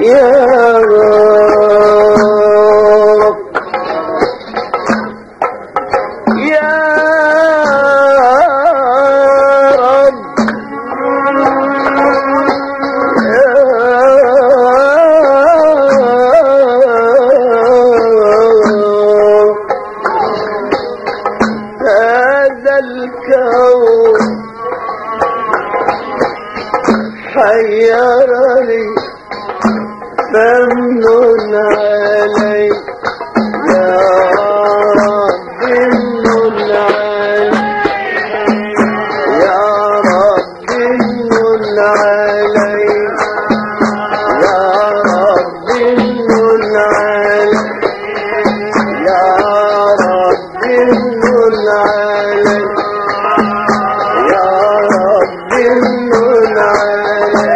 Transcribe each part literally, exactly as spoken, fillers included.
حيرني ممنون علي يا رب ممنون علي يا رب ممنون علي يا رب ممنون علي يا رب ممنون علي يا رب ممنون علي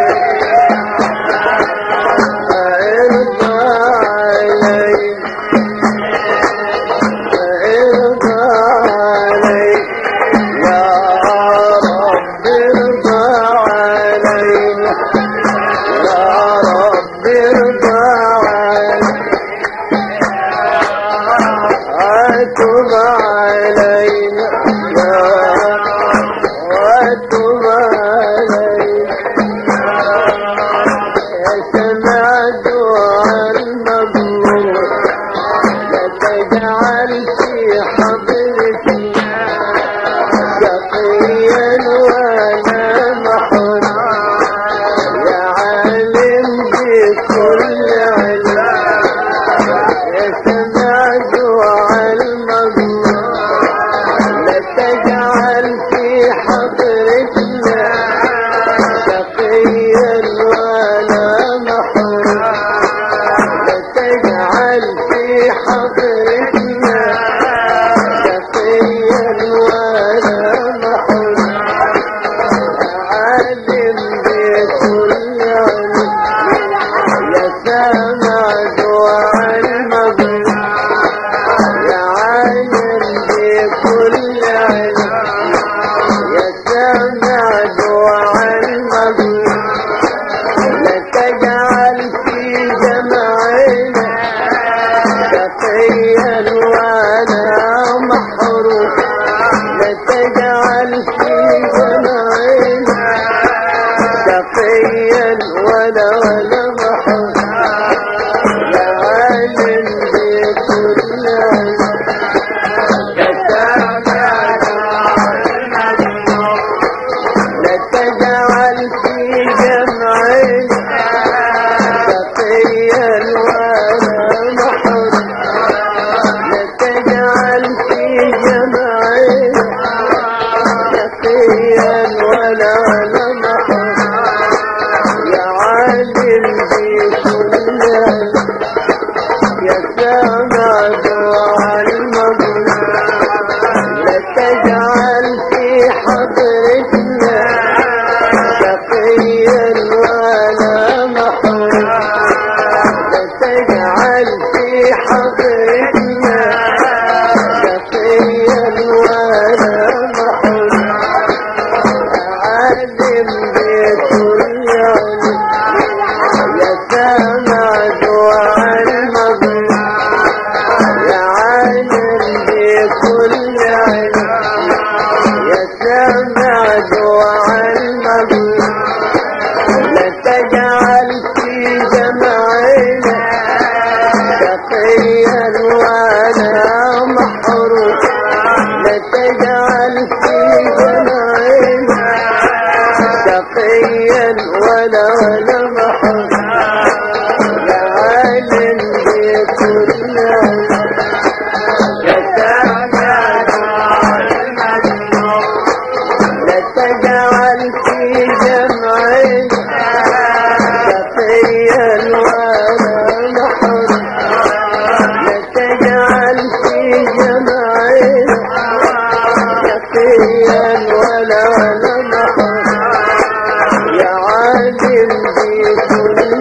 ولا ولا محر يا عالم بكل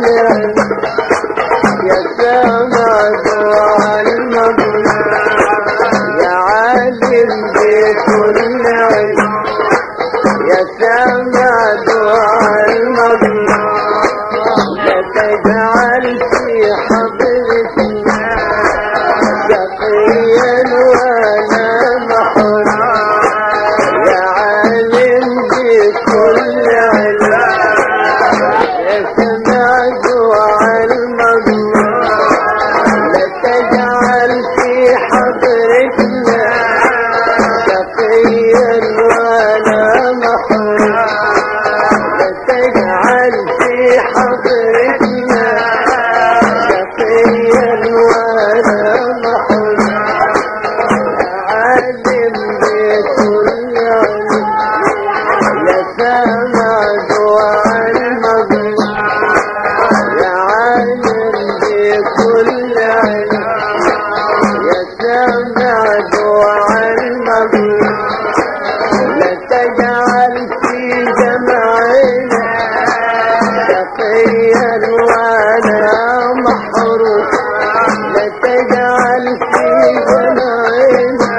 سمع دعاء المظلوم لا تجعل في حضرتنا شقيا ولا محروم لا تجعل في حضرتنا شقيا ولا محروم عالم بكل علم يا سامع دعاء المظلوم يا عالم بكل علم يا سامع دعاء المظلوم لا تجعل في جمعنا شقيا ولا محروم لا تجعل في جمعنا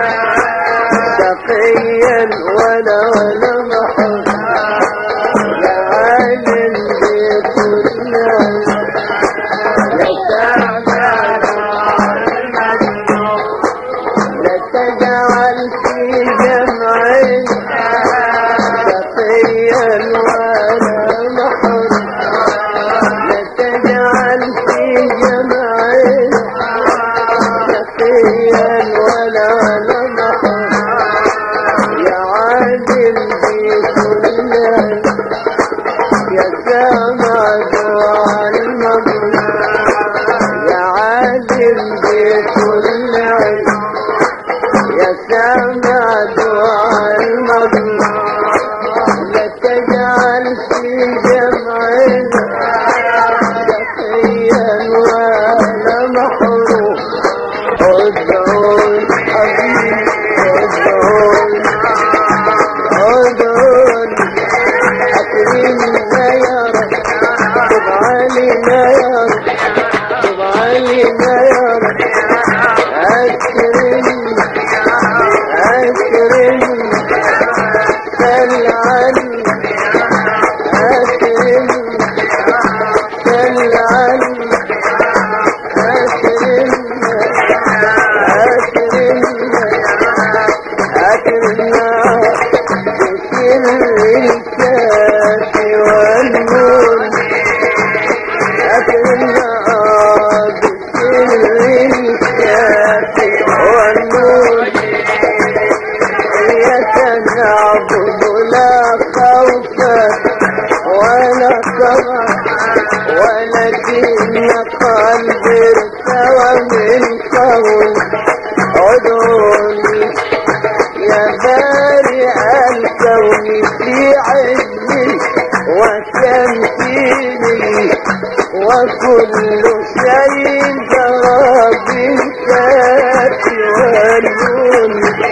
شقيا ولا ولا محروم يا عالم بكل علم يا سامع دعاء المظلوم لا تجعل في جمعنا شقيا ولا محروم لا تجعل في جمعنا شقيا ولا ولا محروم يا عالم بكل علم يا سامع دعاء المظلوم يا عالم بكل علم يا سامع دعاء المظلوم لا تجعل في جمعنا شقيا ولا محروم ادعوا حبيبي ادعوا ادعوا اكرمنا يا رب تب علينا يا رب تب علينا يا رب اكرمنا اكرمنا سل عنا اكرمنا سل عنا اكرمنا اكرمنا اكرمنا بسر الكاف والنون اكرمنا بسر الكاف والنون إياك نعبد لا خوفا ولا طمع ولكن قلبي ارتوى من قول ادعوني يا بارئ الكون في علمي وتمثيلي وكل شيء جرى بالكاف والنون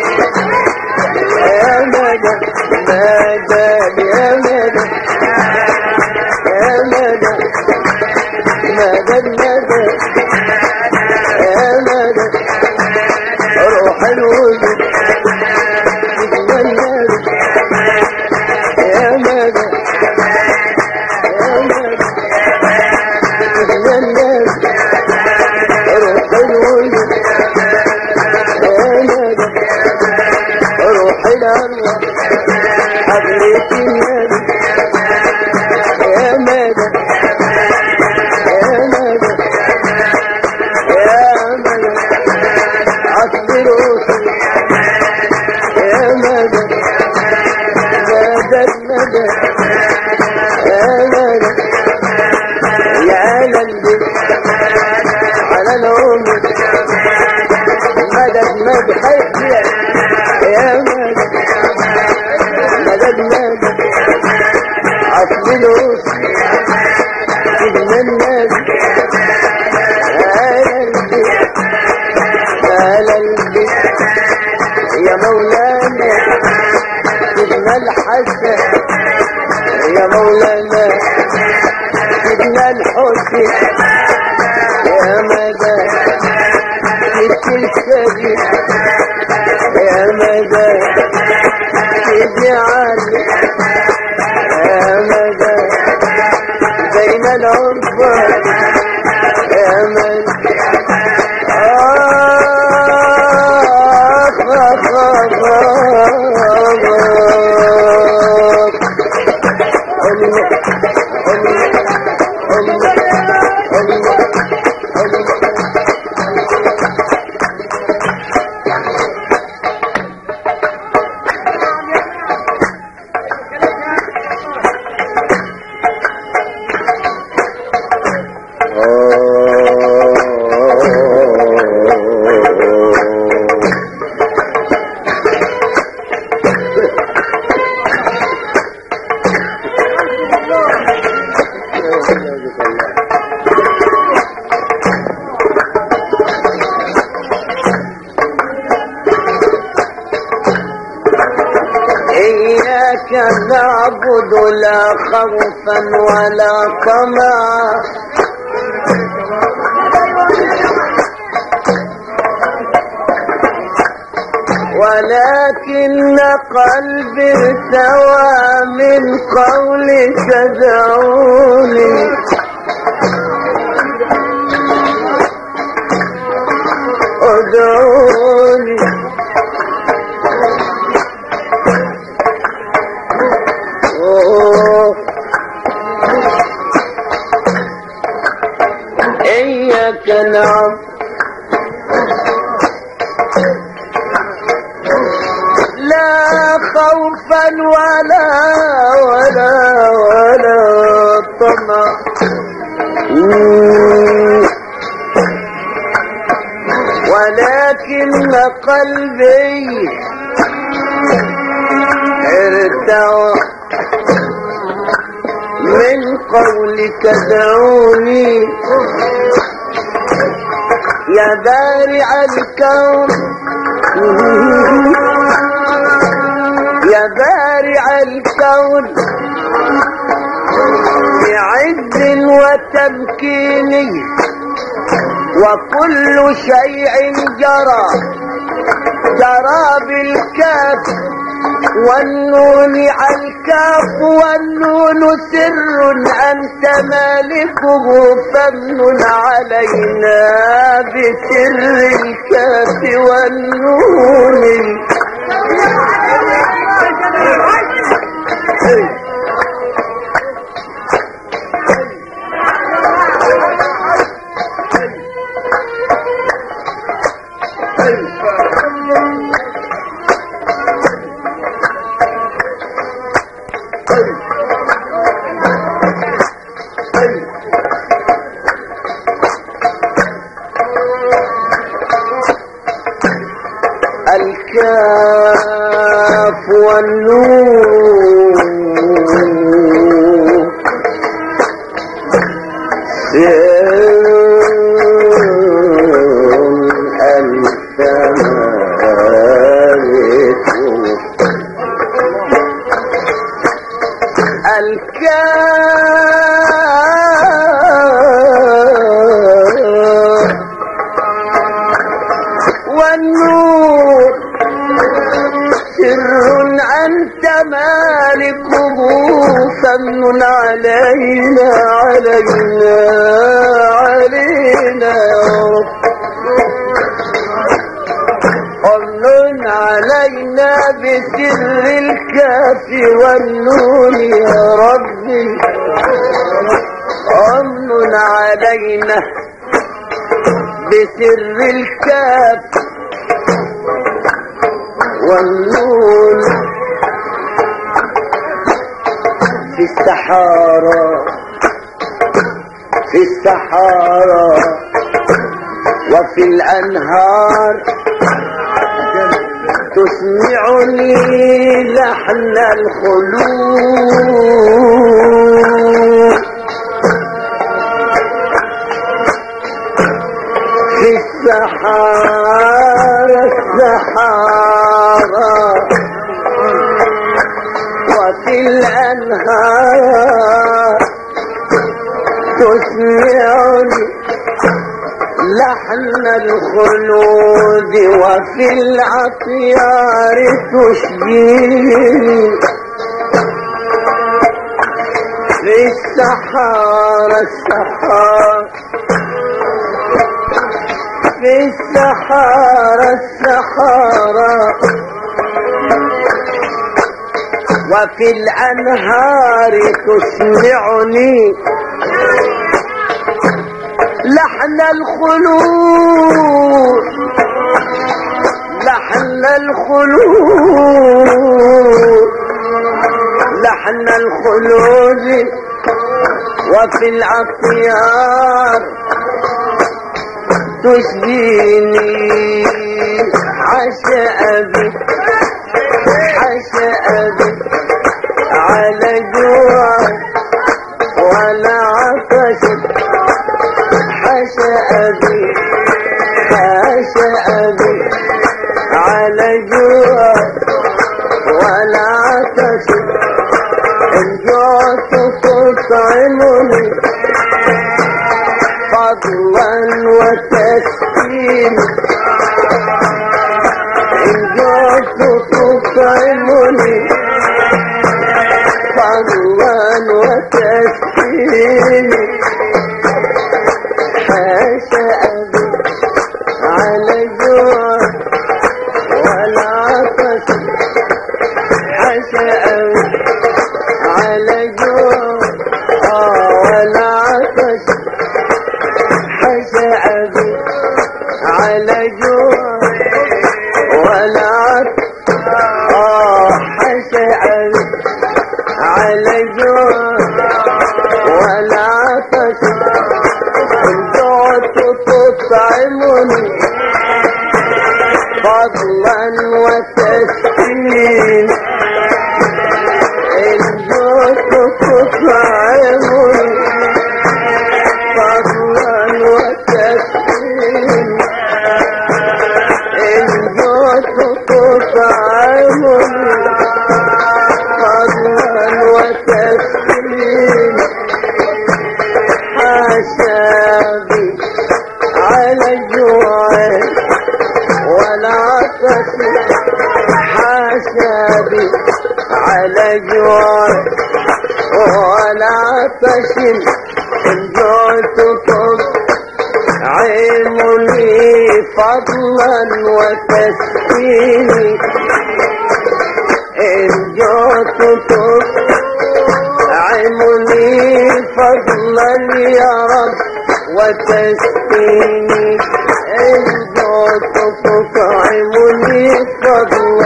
يا مدى مدى يا مدى يا مدى مدى مدى يا مدى روح الوجود سيدنا النبي يا مدى يا مدى سيدنا النبي روح الوجود يا مدى روح الأرواح حضرة النبي يا مدى يا مدى يا مدى عصر روحي يا مدى مدى المدى يا مدى يا قلبي على العمر مدى مدى حيث يا مدى مدى مدى عصر روحي سيدنا النبي يا قلبي يا قلبي يا مولانا سيدنا الحسن يا مولانا سيدنا الحسين يا مدى ست الكبير يا مدى سيدي علي يا مدى بين العنبر يا مدى آخ آخ آخ آخ أعبد لا خوفا ولا طمعا ولكن قلبي ارتوى من قولك دعوني ادعوني أوه. إياك نعبد لا خوفا ولا ولا ولا طمع ولكن قلبي ارتوى من قولك دعوني يا بارع الكون يا بارع الكون بعز وتمكين وكل شيء جرى جرى بالكاف والنون على الكاف والنون سر أنت مالكه فمن علينا بسر الكاف والنون الكاف والنون أنت مالكه الكاف والنور سر أنت مالكه فمن علينا علينا علينا يا رب فمن علينا بسر الكاف والنون يا ربي فمن علينا بسر الكاف والنون في السحارى في السحارى وفي الأنهار تسمعني لحن الخلود في السحارى السحارى وفي الأنهار تسمعني لحن الخلود وفي الأطيار تشجيني في السحارى السحارى في السحارى السحارى وفي الأنهار تسمعني لحن الخلود لحن الخلود لحن الخلود وفي الأطيار تشجيني عشاء بك عشاء بك على جوعك ولا عطشك عشاء بك عشاء بك على جوعك ولا عطشك فضلا وتسليم إن جئت تطعمني فضلا وتسليم حاشا أبي على جوع ولا عطش حاشا أبي على جوع ولا عطش حاشا أبي على جوع ولا عطش حاشا أبي على جوع ولا عطش إن جعت تطعمني فضلا وتسليم إن جعت تطعمني فضلا وتسليم إن جعت تطعمني فضلا وتسليم حسابي على الجوع ولا عطش حسابي على الجوع ولا عطش إن جعت تطعمني فضلا وتسليمي إن جعت تطعمني فضلا يا رب وتسقيني إن جعت تطعمني فضلا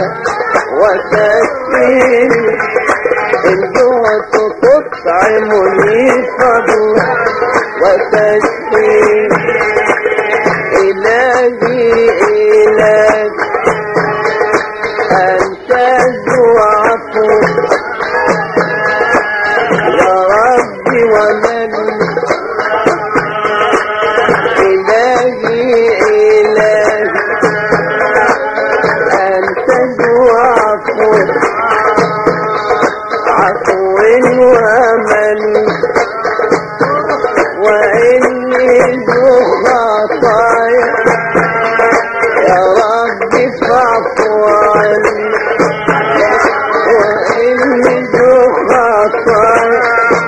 وتسقيني إن جعت تطعمني فضلا وتسقيني إلهي إلهي أنت ذو عفو يا ربي ومن إلهي إلهي أنت ذو عفو عفو ومن وإني ذو خطايا يا ربي فاعف عني وإني ذو خطايا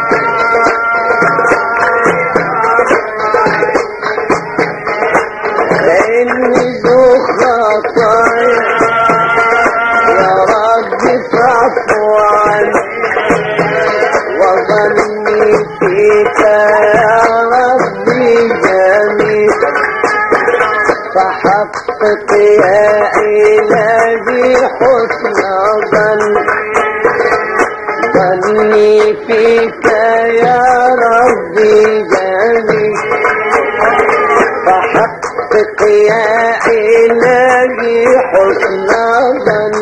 إني ذو خطايا يا ربي فاعف عني وظني فيك يا ربي جميل فحقق يا إلهي حسن ظن ظني فيك يا ربي جميل فحقق يا إلهي حسن ظن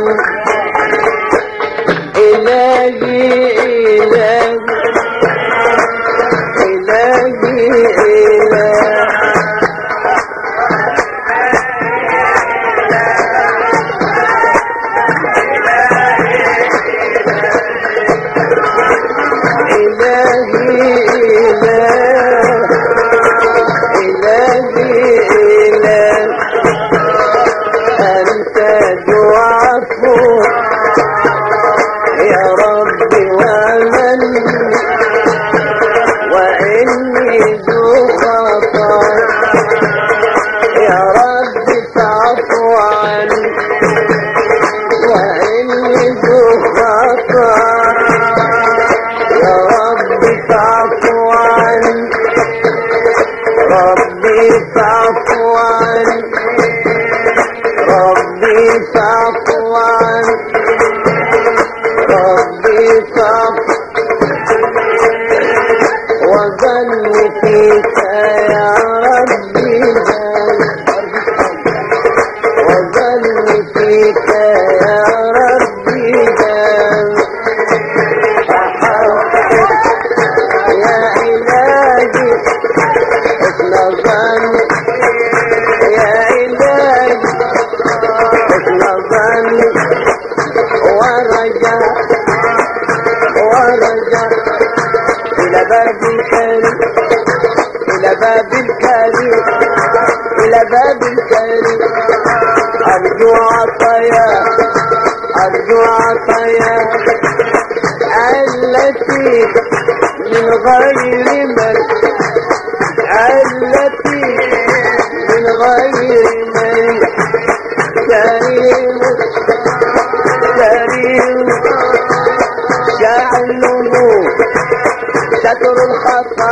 إلهي إلهي إلهي إلهي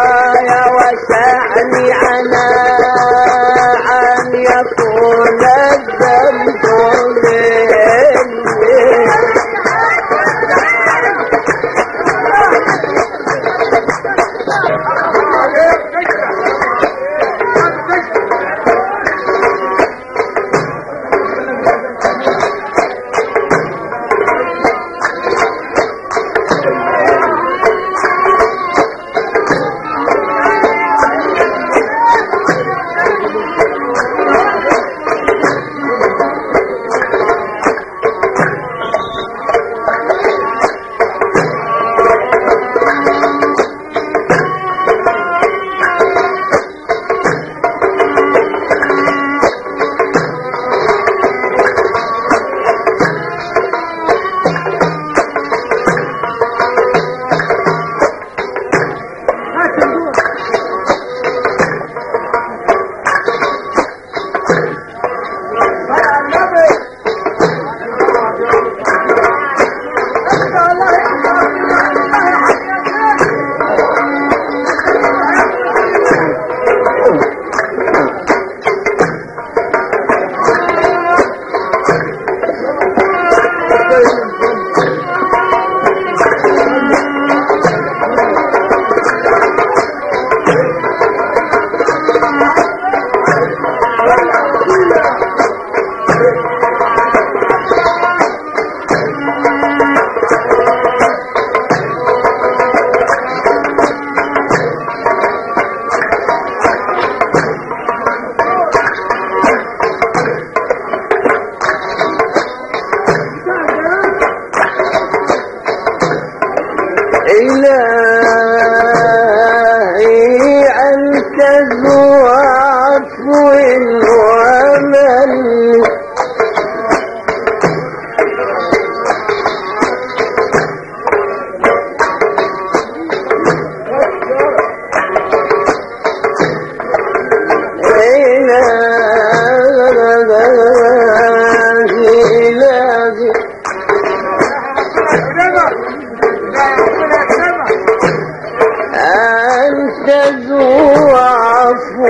خطايا وسعني عنا أن يكون الذنب مني. إلهي أنت ذو عفو ومن ذو عفو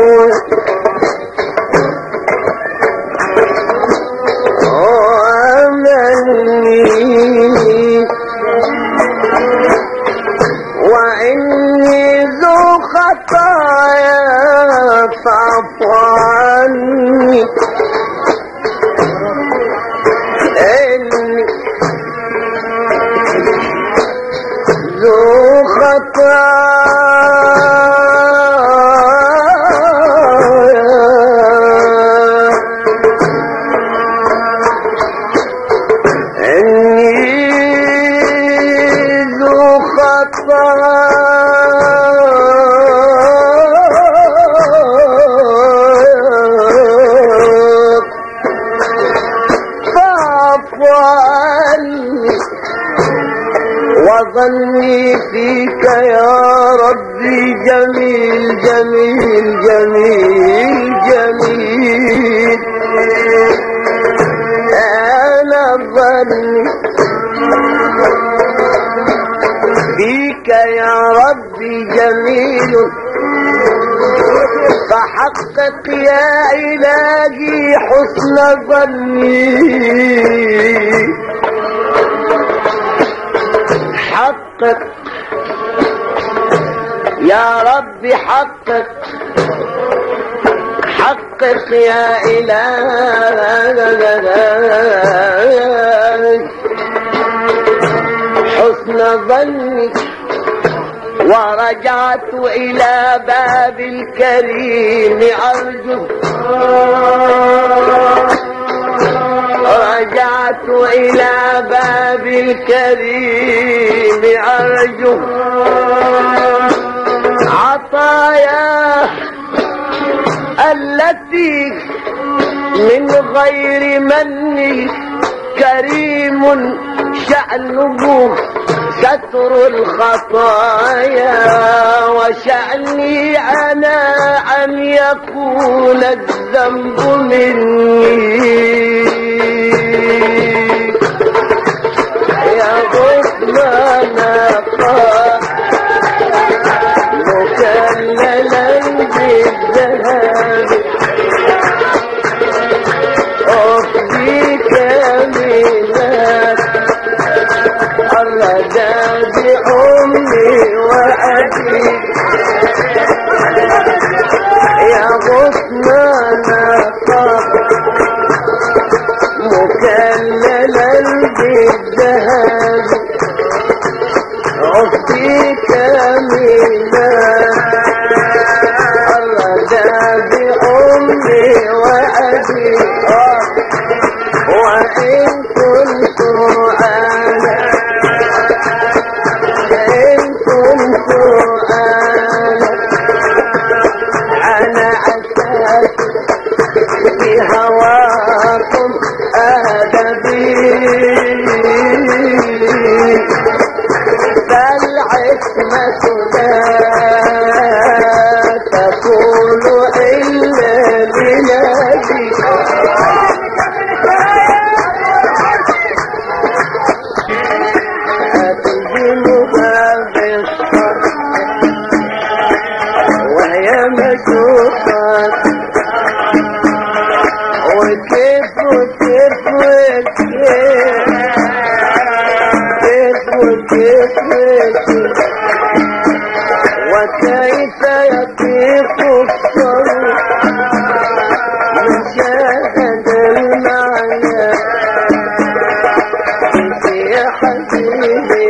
ومني وإني ذو خطايا فاعف عني إني ذو خطايا وظني فيك يا ربي جميل جميل جميل جميل أنا ظني فيك يا ربي جميل فحقق يا إلهي حسن ظني حقق يا ربي حقق حقق يا إلهي حسن ظني ورجعت إلى باب الكريم أرجو رجعت إلى باب الكريم أرجو عطاياه التي من غير مني كريم شأنه ستر الخطايا وشأني أنا أن يكون الذنب مني يا غفلان قال مكللا بالذهب أختي كاملات الردى بأمي وأبي يا غصنان مكللا بالذهب أختي كاملات الردى بأمي وأبي وإن كنت أنا إن كنت أنا أنا أساس بهواكم أدبي فالعصمة لا تكون إلا لنبي أتلزمها بالصبر وهي مشوقة وكيف وكيف وكيف كيف وكيف وكيف وكيف يطيق الصبر من شاهد المعنى انت يا حبيبي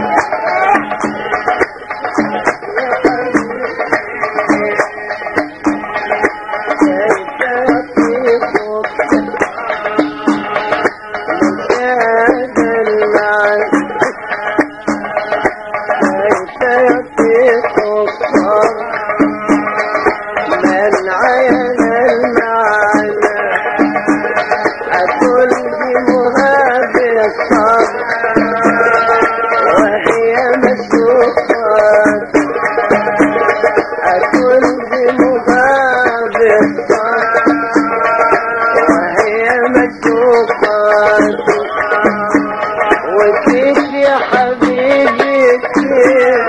وكيف يا حبيبي كيف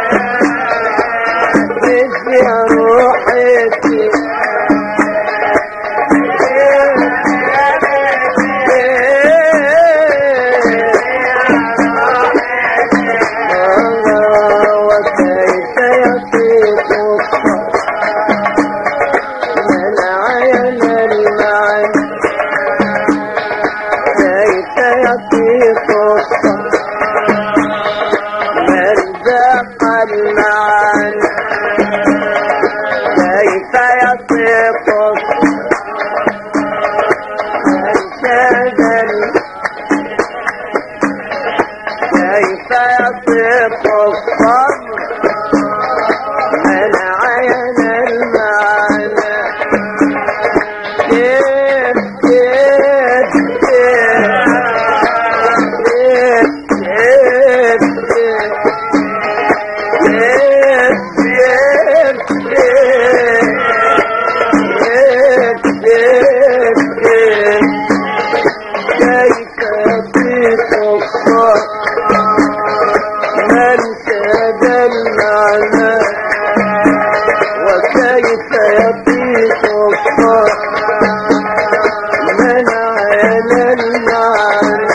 كيف يا روحي كيف وكيف يطيق من عين المعنى كيف يطيق من ذاق المعنى كيف يطيق من شغل كيف يطيق الصبر من عين المعنى كيف كيف كيف كيف وكيف يطيق الصبر من عين المعنى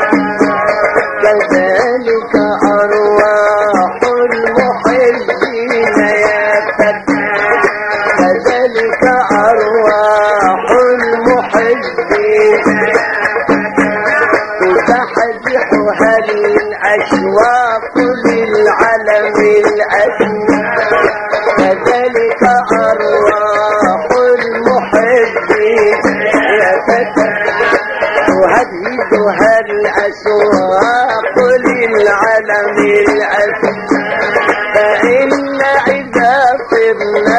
كذلك أرواح المحبين يا فتى كذلك أرواح المحبين تزحزحها الأشواق للعلم الأسمى كذلك أرواح المحبين يا فتى تهددها الأسواق للعلم الأسمى فإن إذا طبنا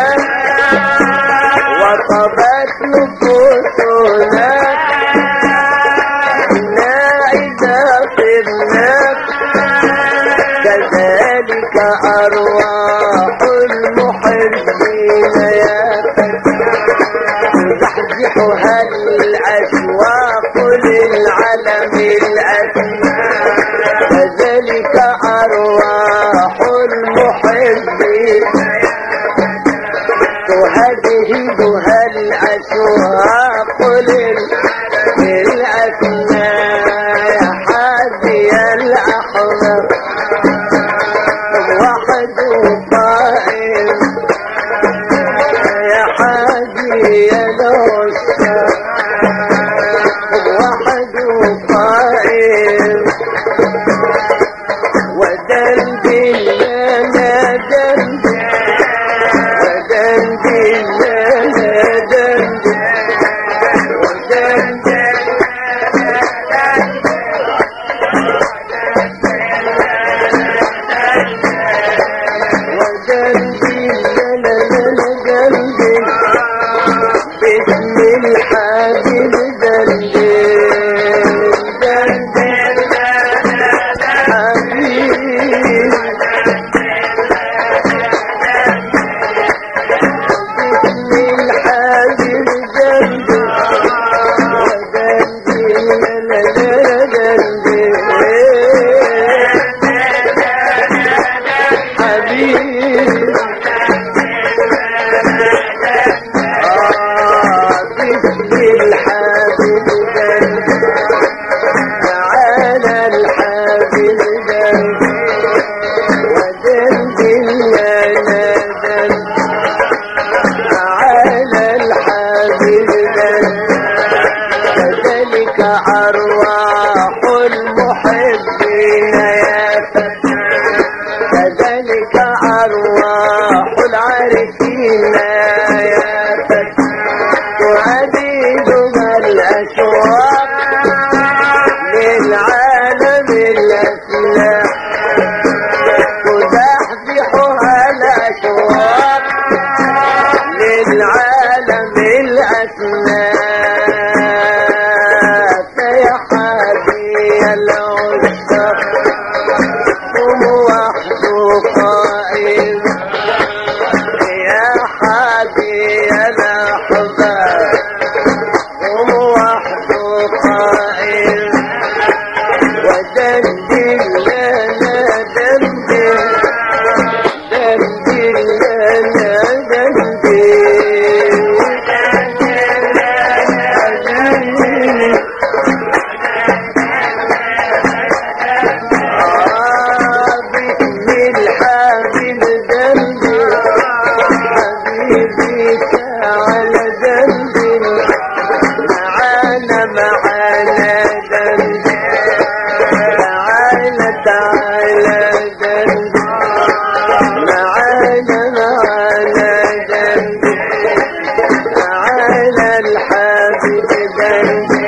وطبت نفوسنا إنا إذا طبنا كذلك أرواح المحبين وهدهدها الأشواق للأثناء يا حادي الأحمر وحده طائر يا حادي الأشواق وحده طائر ودلدل لنا دلدل ودلدل لنا دلدل ودلدل باسم الحبيب دلدل دلدل حبيب باسم الحبيب دلدل ودلدل دلدل حبيب الحبيب تعالى الحبيب ودلدل لنا دل تعالى الحبيب كذلك أرواح المحبين يا فتى كذلك أرواح العارفين يا فتى تعديدها الأشواق للعالم الأسماء تزحزحها الأشواق للعالم الأسماء يا حبيب العشاق قم وحده قائم يا حبيب الأحباب قم وحده قائم ودلدل لنا دلدل دلدل لنا دلدل باسم الحبيب دلدل حبيبي تعالى دلدل معانا معانا دلدل تعالى تعالى دلدل معانا معانا دلدل تعالى الحبيب دلدل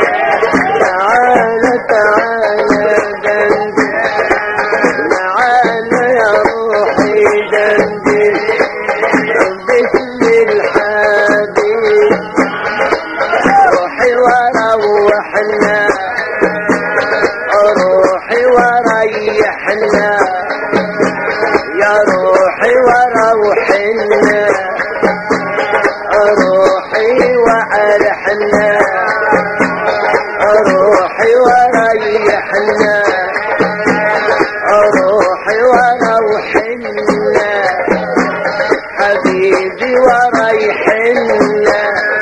تعالى تعالى دلدل معانا يا روحي دلدل باسم الحبيب روحي وروحنا روحي وريحنا يا روحي وروحنا روحي وأرحنا روحي وريحنا روحي وروحنا حبيبي وريحنا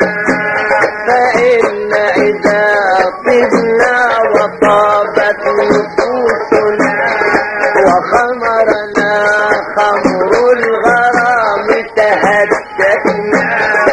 فإن إذا طبنا وطابت نفوسنا وخمرنا خمر الغرام تهدتنا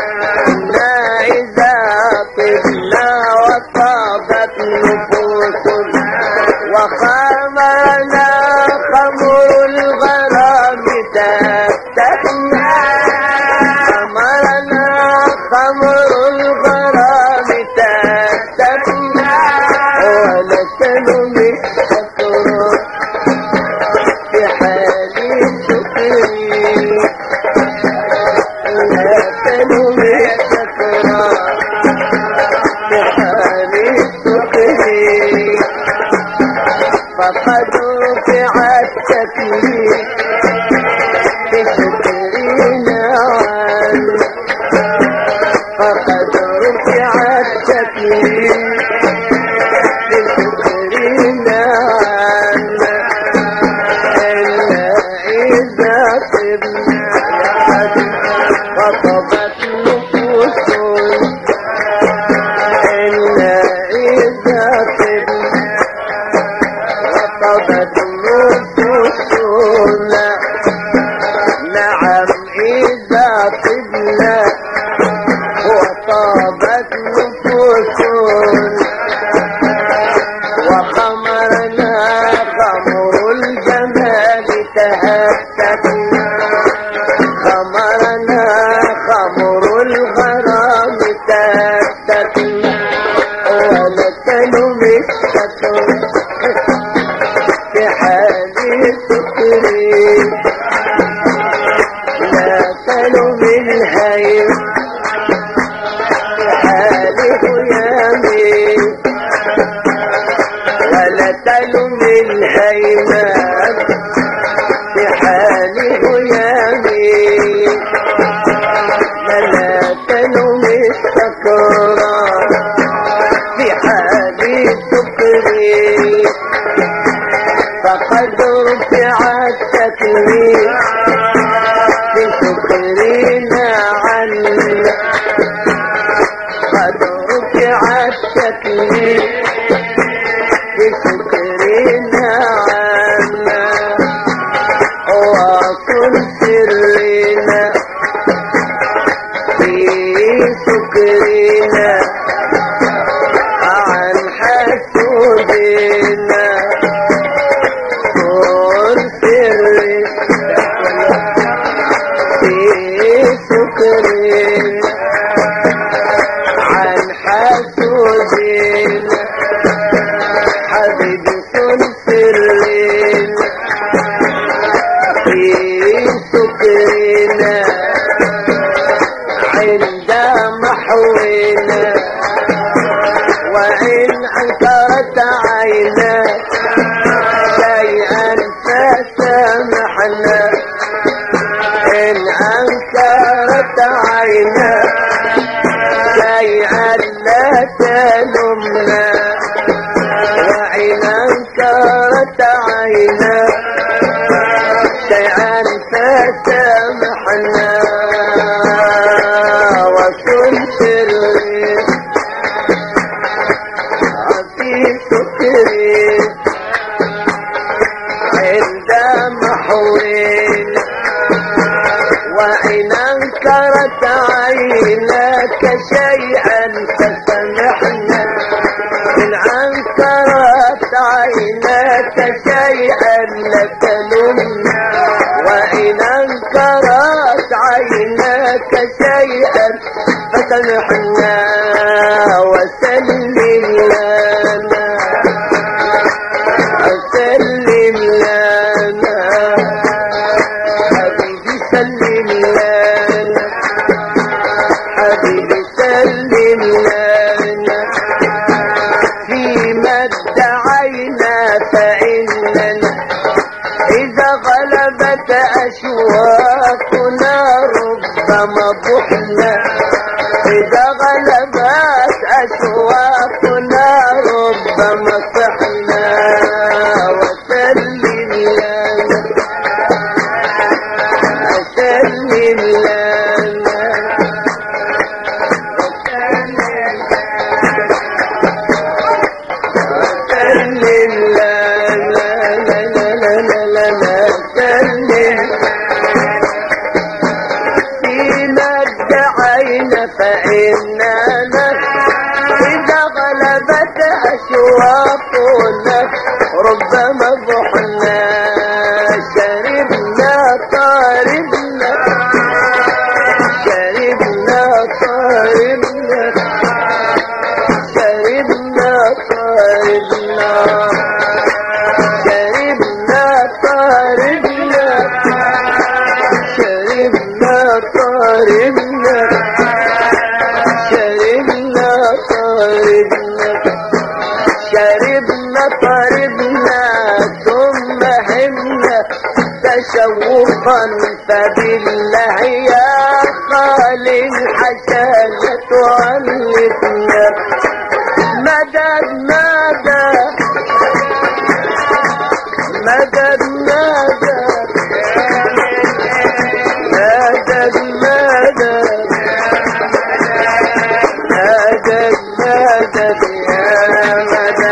إذا طبنا وطابت نفوسنا وخمرنا خمر الغرام تهدتنا خمرنا خمر الغرام تهدتنا ولسنمي شكرا في حال شكري ولسنمي شكرا في حال شكري فقد رفعت تكليف بشكرنا فقد رفعت تكليف بشكرنا إلا إذا طبنا فقد تلوم الهيم حاله يمين ولا تلوم الهيمان في حاله يمين ولا تلوم السكران في حاله سكري فقد رفع التكليف بسكرنا عنا قد رفع التكليف بسكرنا عنا وكن سرنا في سكرنا عن حسودنا كن سرنا في سكرنا عن حسودنا حبيبي كن سرنا في سكرنا عند محونا وإن أنكرت عيناك شيئا فسامحنا إن أنكرت عيناك شيئا لا تلمنا وإن أنكرت عيناك شيئا فسامحنا وكن سري في سكري عند محوين وإن أنكرت عيناك شيئا فسامحنا إن أنكرت عيناك شيئا لا تلمنا وإن أنكرت عيناك شيئا فسامحنا وسلم لنا وسلم لنا حبيبي سلم لنا حبيبي سلم لنا فيما ادعينا فإننا إذا غلبت أشواقنا ربما بحنا إذا غلبت أشواقنا ربما صحنا وسلم لنا وسلم لنا وسلم لنا فإننا إذا غلبت أشواقنا ربما ضحنا شربنا طاربنا شربنا طاربنا شربنا طاربنا شربنا طاربنا شربنا طاربنا شربنا طاربنا شربنا طاربنا ثم همنا تشوقا فبالله يا خالي الحسنة تؤلفنا مدد مدد مدد مدد مدد مدد مدد مدد يا مدد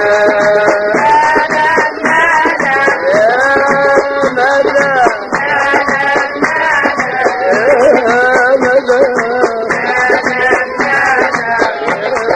يا مدد يا مدد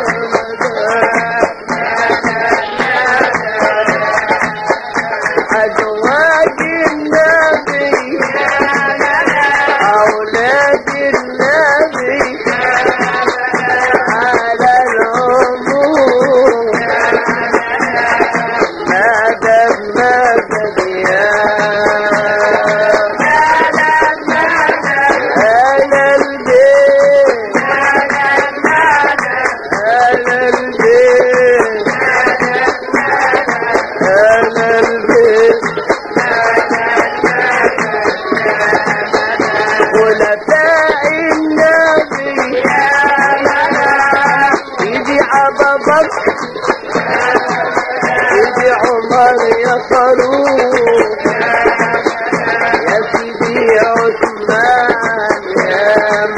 عمر سيدي عمر يا فاروق يا سيدي عثمان يا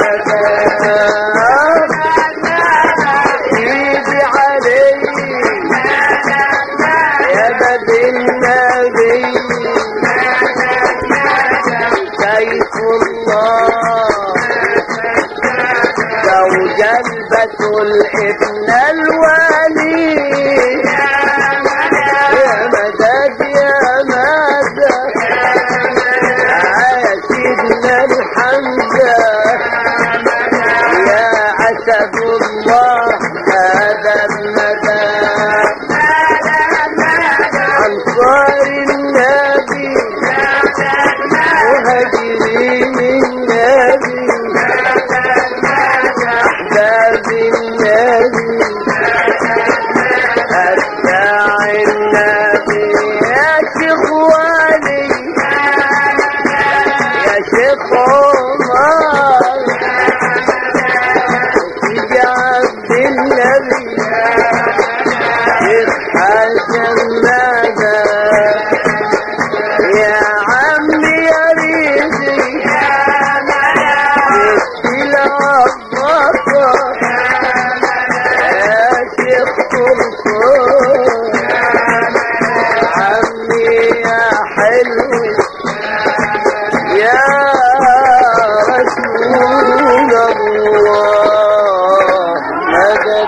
مدام سيدي علي يا باب النبي سيف الله زوج البتول ابن الولي يا مدد يا مدد سيدنا الحمزة يا عسد الله هذا المدى أنصار النبي مهاجرين النبي أحباب النبي أتباع النبي يا شيخ ولي يا شيخ عمر سيدي عبد النبي شيخ حسن ماذا يا عمي يا ريدي شيخ العباطة يا شيخ قرصون عمي يا حلو يا رسول الله مدد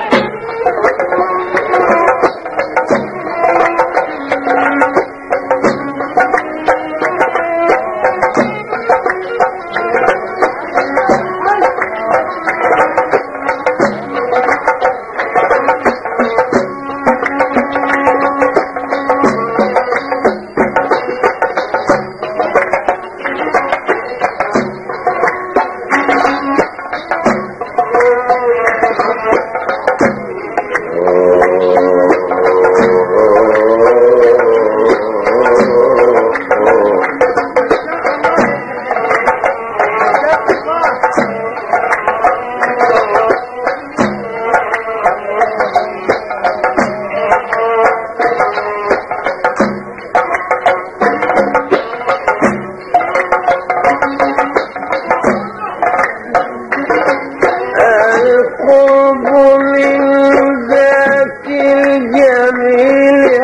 القرب من ذاك الجميل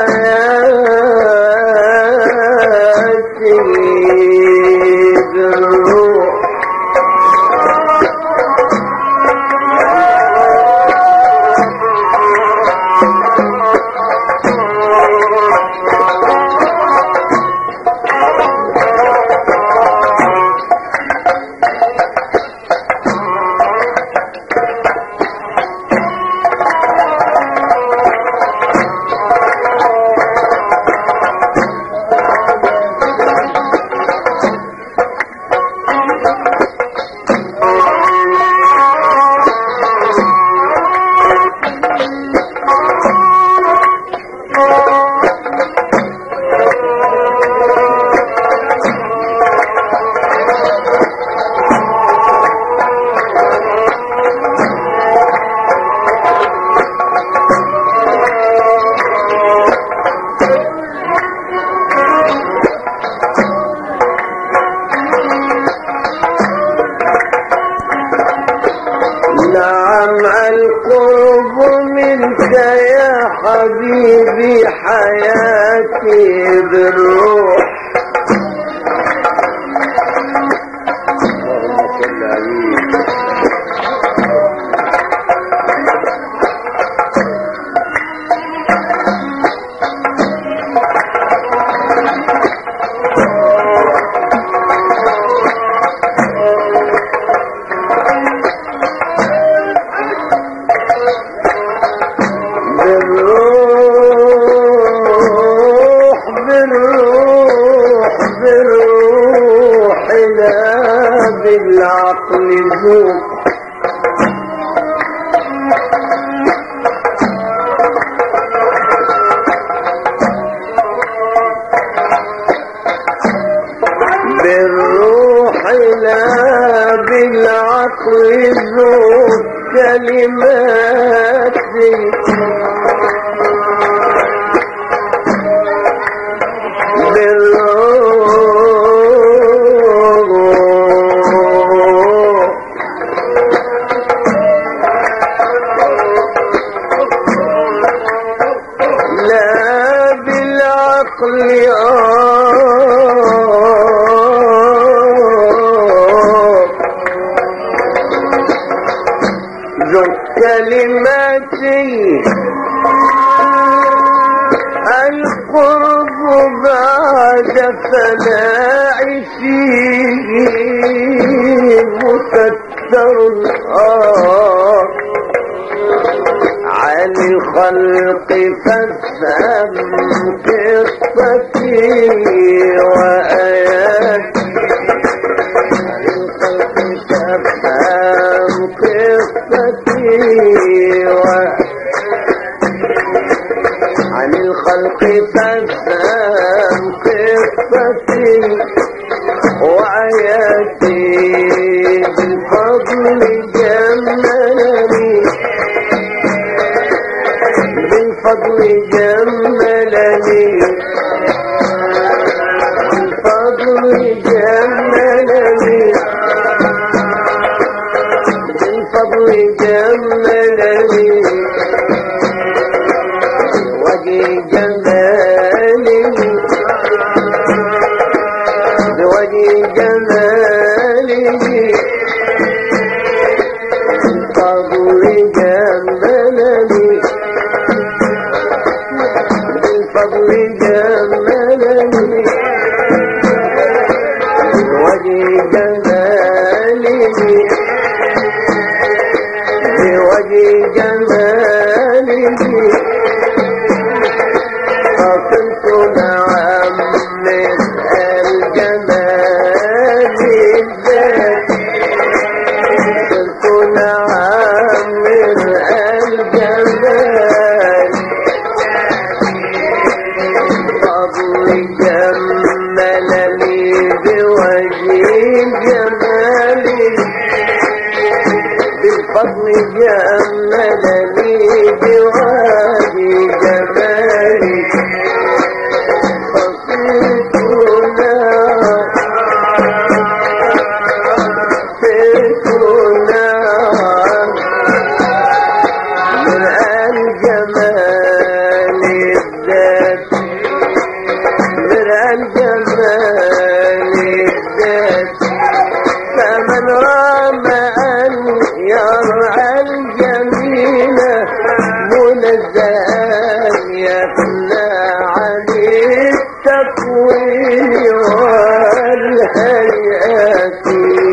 حياتي بالروح نعم القرب منك يا حبيبي حياتي بالروح بالروح بالروح بالروح لا بالعقل ذوق بالروح لا بالعقل ذوق كلماتي كلماتي القرب بعد فناعي فيه مكتر آه عن الخلق فافهم قصتي وآياتي فافهم قصتي عن الخلق فافهم قصتي وآياتي بالفضل جملني بالفضل جملني بالفضل جملني بالفضل جملني بوجه جمالي بوجه جمالي بالفضل جملني بالفضل جملني بوجه جمالي بوجه جمالي فصلت نعم من الجمال الذات فصلت نعم من الجمال فضل جمل لي بوجه جمالي بالفضل جملني بوجه جمالي فصلت صرت نعم من الجمال الذات من الجمال الذات فمن رام أن يرعى الجميل منزها يفنى عن التكوين والهيئات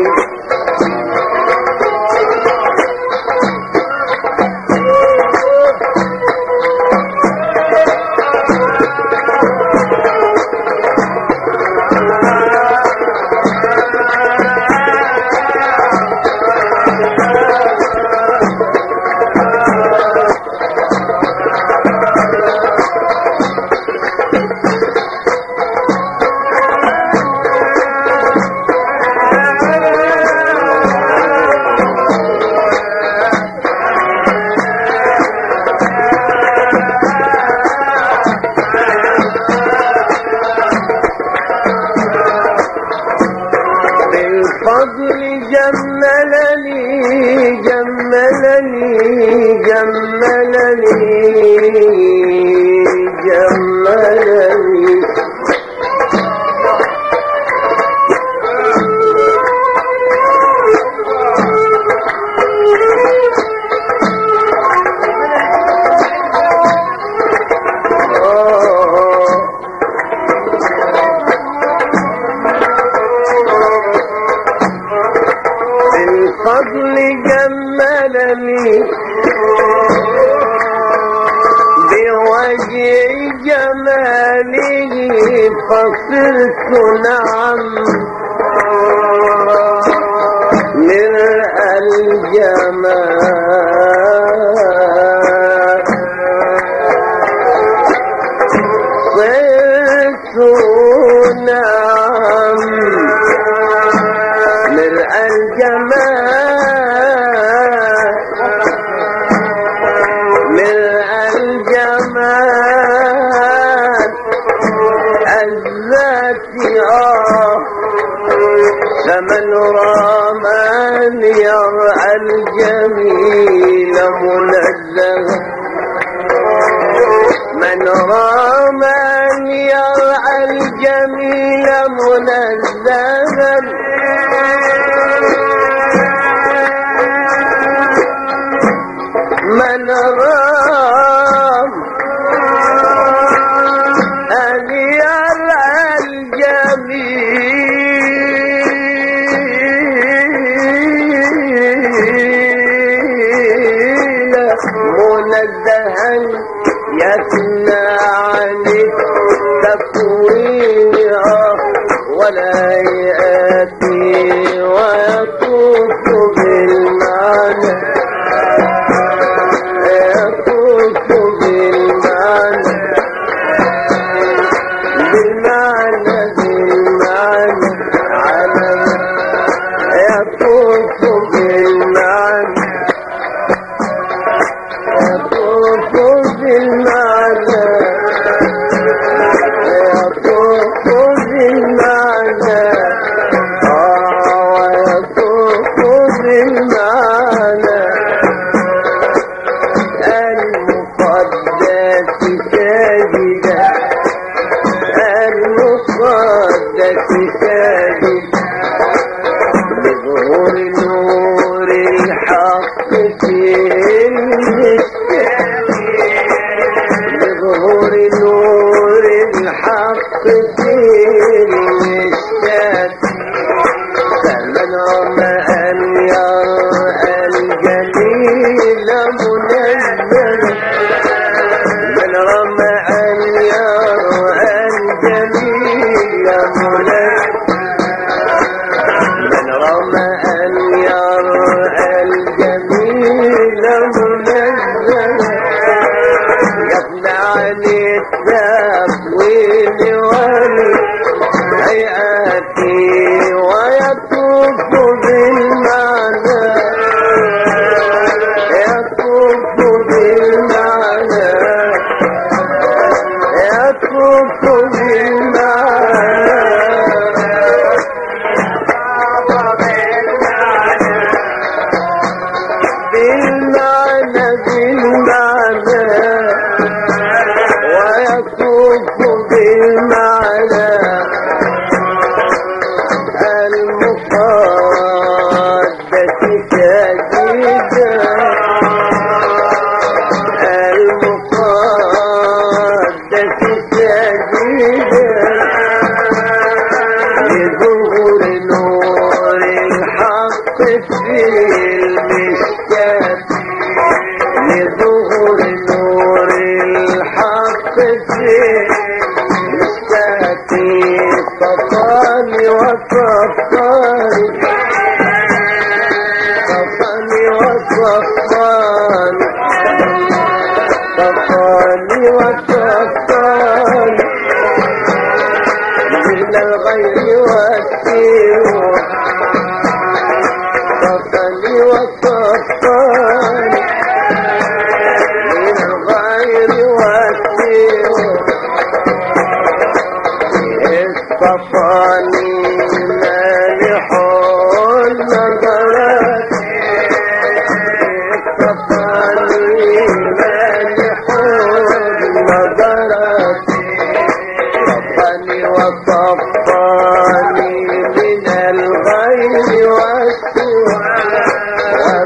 بالفضل جملني جملني جملني جملني بالفضل جملني بوجه جماله فصرت نعم من الجمال صرت نعم من الجمال الجميل منزها من رام أن يرعى الجميل منزها من رام أن يرعى الجميل منزها يثنى عن التكوين ولا يأتي ويطوف بالمعنى يطوف بالمعنى بالمعنى بالمعنى على يطوف بالمعنى يطوف بالمعنى يطوف بالمعنى آه يطوف بالمعنى المقدس ساجدا المقدس ساجدا بظهور نور الحق في المشكاة بظهور نور الحق في المشكاة فمن رام أن يرى الجميل منزلا من رام أن يرى الجميل منزلا من رام أن يرى الجميل منزلا يفنى عن التأويل والهيئات ويطوف بالمعنى يطوف بالمعنى يطوف بالمعنى بالمعنى بالمعنى ويطوف بالمعنى المقدس ساجدا المقدس ساجدا لظهور نور الحق في المشكاة لظهور نور الحق في المشكاة صفاني وصفاني صفاني وصفاني صفاني وصفاني من الغير والسوء صفاني وصفاني من الغير والسوء اصطفاني مالح النظرات اصطفاني مالح النظرات صفاني وصفاني من الغير والسوء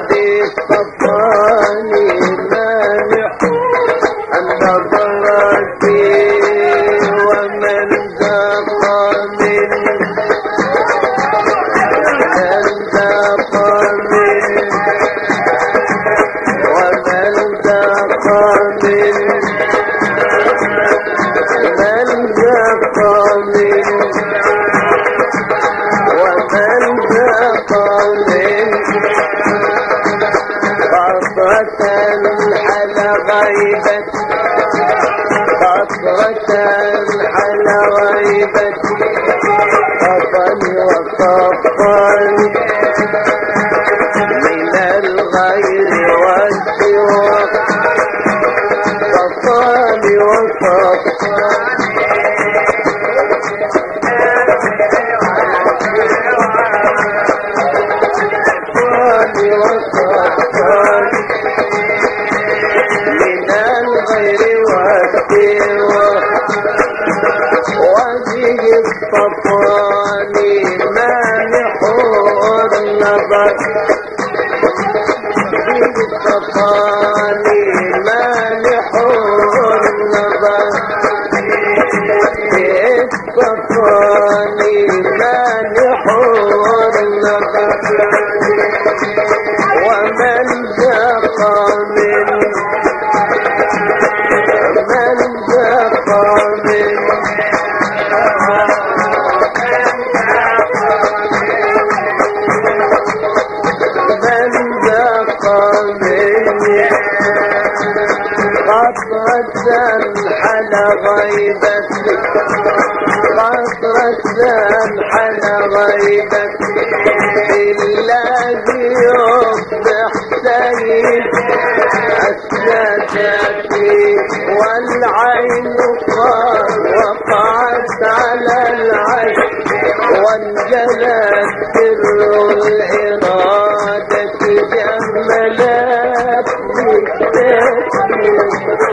صفان من الغير والسوى وجه الصفاني مانح النظر وجه الصفاني مانح النظر الصفاني مانح النظر ومن ذاق من من ذاق من من ذاق مني قطرة حل غيبتي قطرة حل غيبتي الذي يصبح سيد أسندتي والعين قد وقعت على العين وانجلت سر الإرادة جملتني